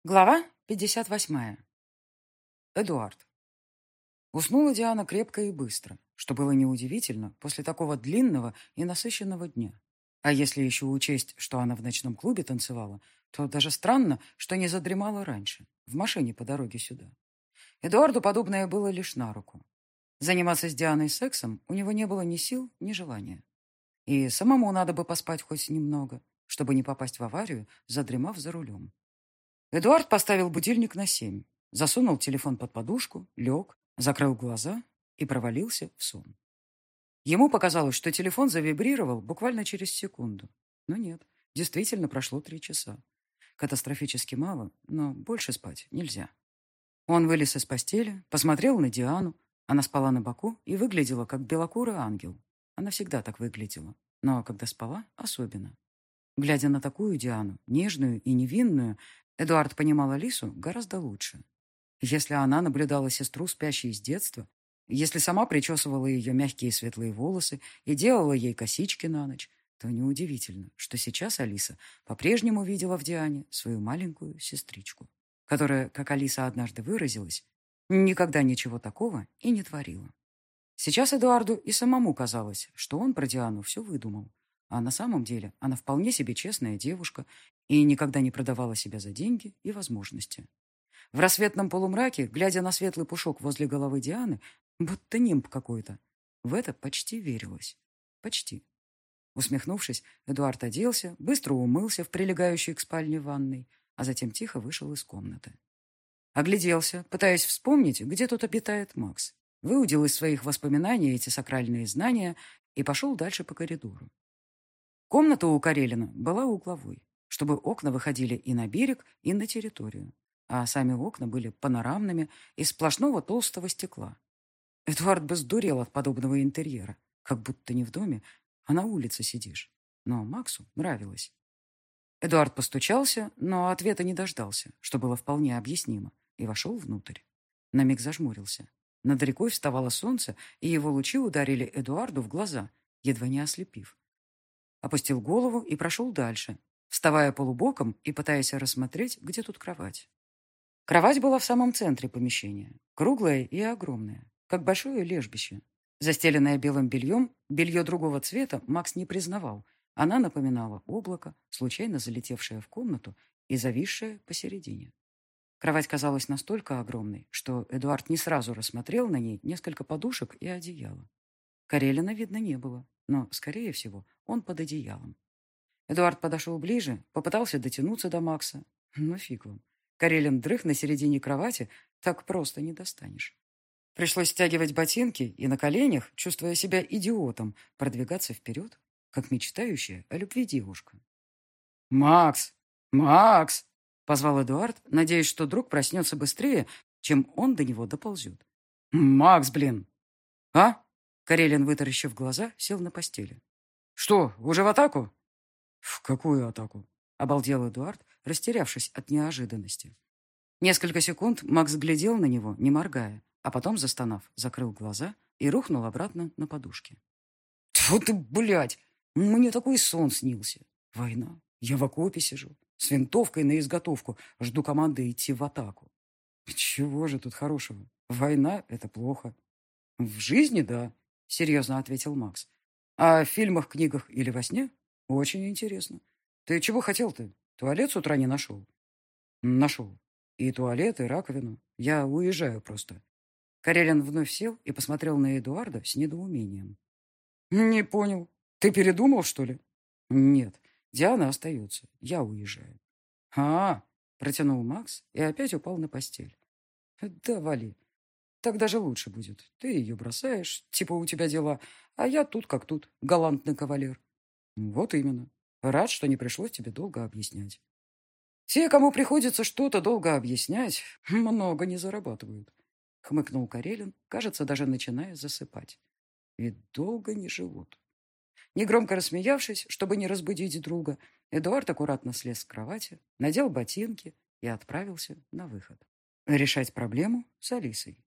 Глава 58. Эдуард. Уснула Диана крепко и быстро, что было неудивительно после такого длинного и насыщенного дня. А если еще учесть, что она в ночном клубе танцевала, то даже странно, что не задремала раньше, в машине по дороге сюда. Эдуарду подобное было лишь на руку. Заниматься с Дианой сексом у него не было ни сил, ни желания. И самому надо бы поспать хоть немного, чтобы не попасть в аварию, задремав за рулем. Эдуард поставил будильник на 7, засунул телефон под подушку, лег, закрыл глаза и провалился в сон. Ему показалось, что телефон завибрировал буквально через секунду. Но нет, действительно прошло 3 часа. Катастрофически мало, но больше спать нельзя. Он вылез из постели, посмотрел на Диану. Она спала на боку и выглядела как белокурый ангел. Она всегда так выглядела, но когда спала, особенно. Глядя на такую Диану, нежную и невинную, Эдуард понимал Алису гораздо лучше. Если она наблюдала сестру, спящей с детства, если сама причесывала ее мягкие светлые волосы и делала ей косички на ночь, то неудивительно, что сейчас Алиса по-прежнему видела в Диане свою маленькую сестричку, которая, как Алиса однажды выразилась, никогда ничего такого и не творила. Сейчас Эдуарду и самому казалось, что он про Диану все выдумал, а на самом деле она вполне себе честная девушка и никогда не продавала себя за деньги и возможности. В рассветном полумраке, глядя на светлый пушок возле головы Дианы, будто нимб какой-то, в это почти верилось. Почти. Усмехнувшись, Эдуард оделся, быстро умылся в прилегающей к спальне ванной, а затем тихо вышел из комнаты. Огляделся, пытаясь вспомнить, где тут обитает Макс. Выудил из своих воспоминаний эти сакральные знания и пошел дальше по коридору. Комната у Карелина была угловой, чтобы окна выходили и на берег, и на территорию, а сами окна были панорамными из сплошного толстого стекла. Эдуард бы сдурел от подобного интерьера, как будто не в доме, а на улице сидишь. Но Максу нравилось. Эдуард постучался, но ответа не дождался, что было вполне объяснимо, и вошел внутрь. На миг зажмурился. Над рекой вставало солнце, и его лучи ударили Эдуарду в глаза, едва не ослепив. Опустил голову и прошел дальше, вставая полубоком и пытаясь рассмотреть, где тут кровать. Кровать была в самом центре помещения, круглая и огромная, как большое лежбище. Застеленная белым бельем, белье другого цвета Макс не признавал. Она напоминала облако, случайно залетевшее в комнату и зависшее посередине. Кровать казалась настолько огромной, что Эдуард не сразу рассмотрел на ней несколько подушек и одеяло. Карелина видно не было, но, скорее всего, он под одеялом. Эдуард подошел ближе, попытался дотянуться до Макса. Но фиг вам. Карелин дрых на середине кровати, так просто не достанешь. Пришлось стягивать ботинки и на коленях, чувствуя себя идиотом, продвигаться вперед, как мечтающая о любви девушка. «Макс! Макс!» — позвал Эдуард, надеясь, что друг проснется быстрее, чем он до него доползет. «Макс, блин!» «А?» — Карелин, вытаращив глаза, сел на постели. «Что, уже в атаку?» «В какую атаку?» — обалдел Эдуард, растерявшись от неожиданности. Несколько секунд Макс глядел на него, не моргая, а потом, застонав, закрыл глаза и рухнул обратно на подушке. «Тьфу ты, блядь! Мне такой сон снился. Война. Я в окопе сижу, с винтовкой на изготовку, жду команды идти в атаку. Чего же тут хорошего? Война — это плохо». «В жизни, да», — серьезно ответил Макс. «А в фильмах, книгах или во сне? Очень интересно. Ты чего хотел-то? Туалет с утра не нашел?» «Нашел. И туалет, и раковину. Я уезжаю просто». Карелин вновь сел и посмотрел на Эдуарда с недоумением. «Не понял. Ты передумал, что ли?» «Нет. Диана остается. Я уезжаю». Протянул Макс и опять упал на постель. «Да вали. Так даже лучше будет. Ты ее бросаешь, типа у тебя дела, а я тут как тут, галантный кавалер». «Вот именно. Рад, что не пришлось тебе долго объяснять». «Те, кому приходится что-то долго объяснять, много не зарабатывают», — хмыкнул Карелин, кажется, даже начиная засыпать. «И долго не живут». Негромко рассмеявшись, чтобы не разбудить друга, Эдуард аккуратно слез с кровати, надел ботинки и отправился на выход. Решать проблему с Алисой.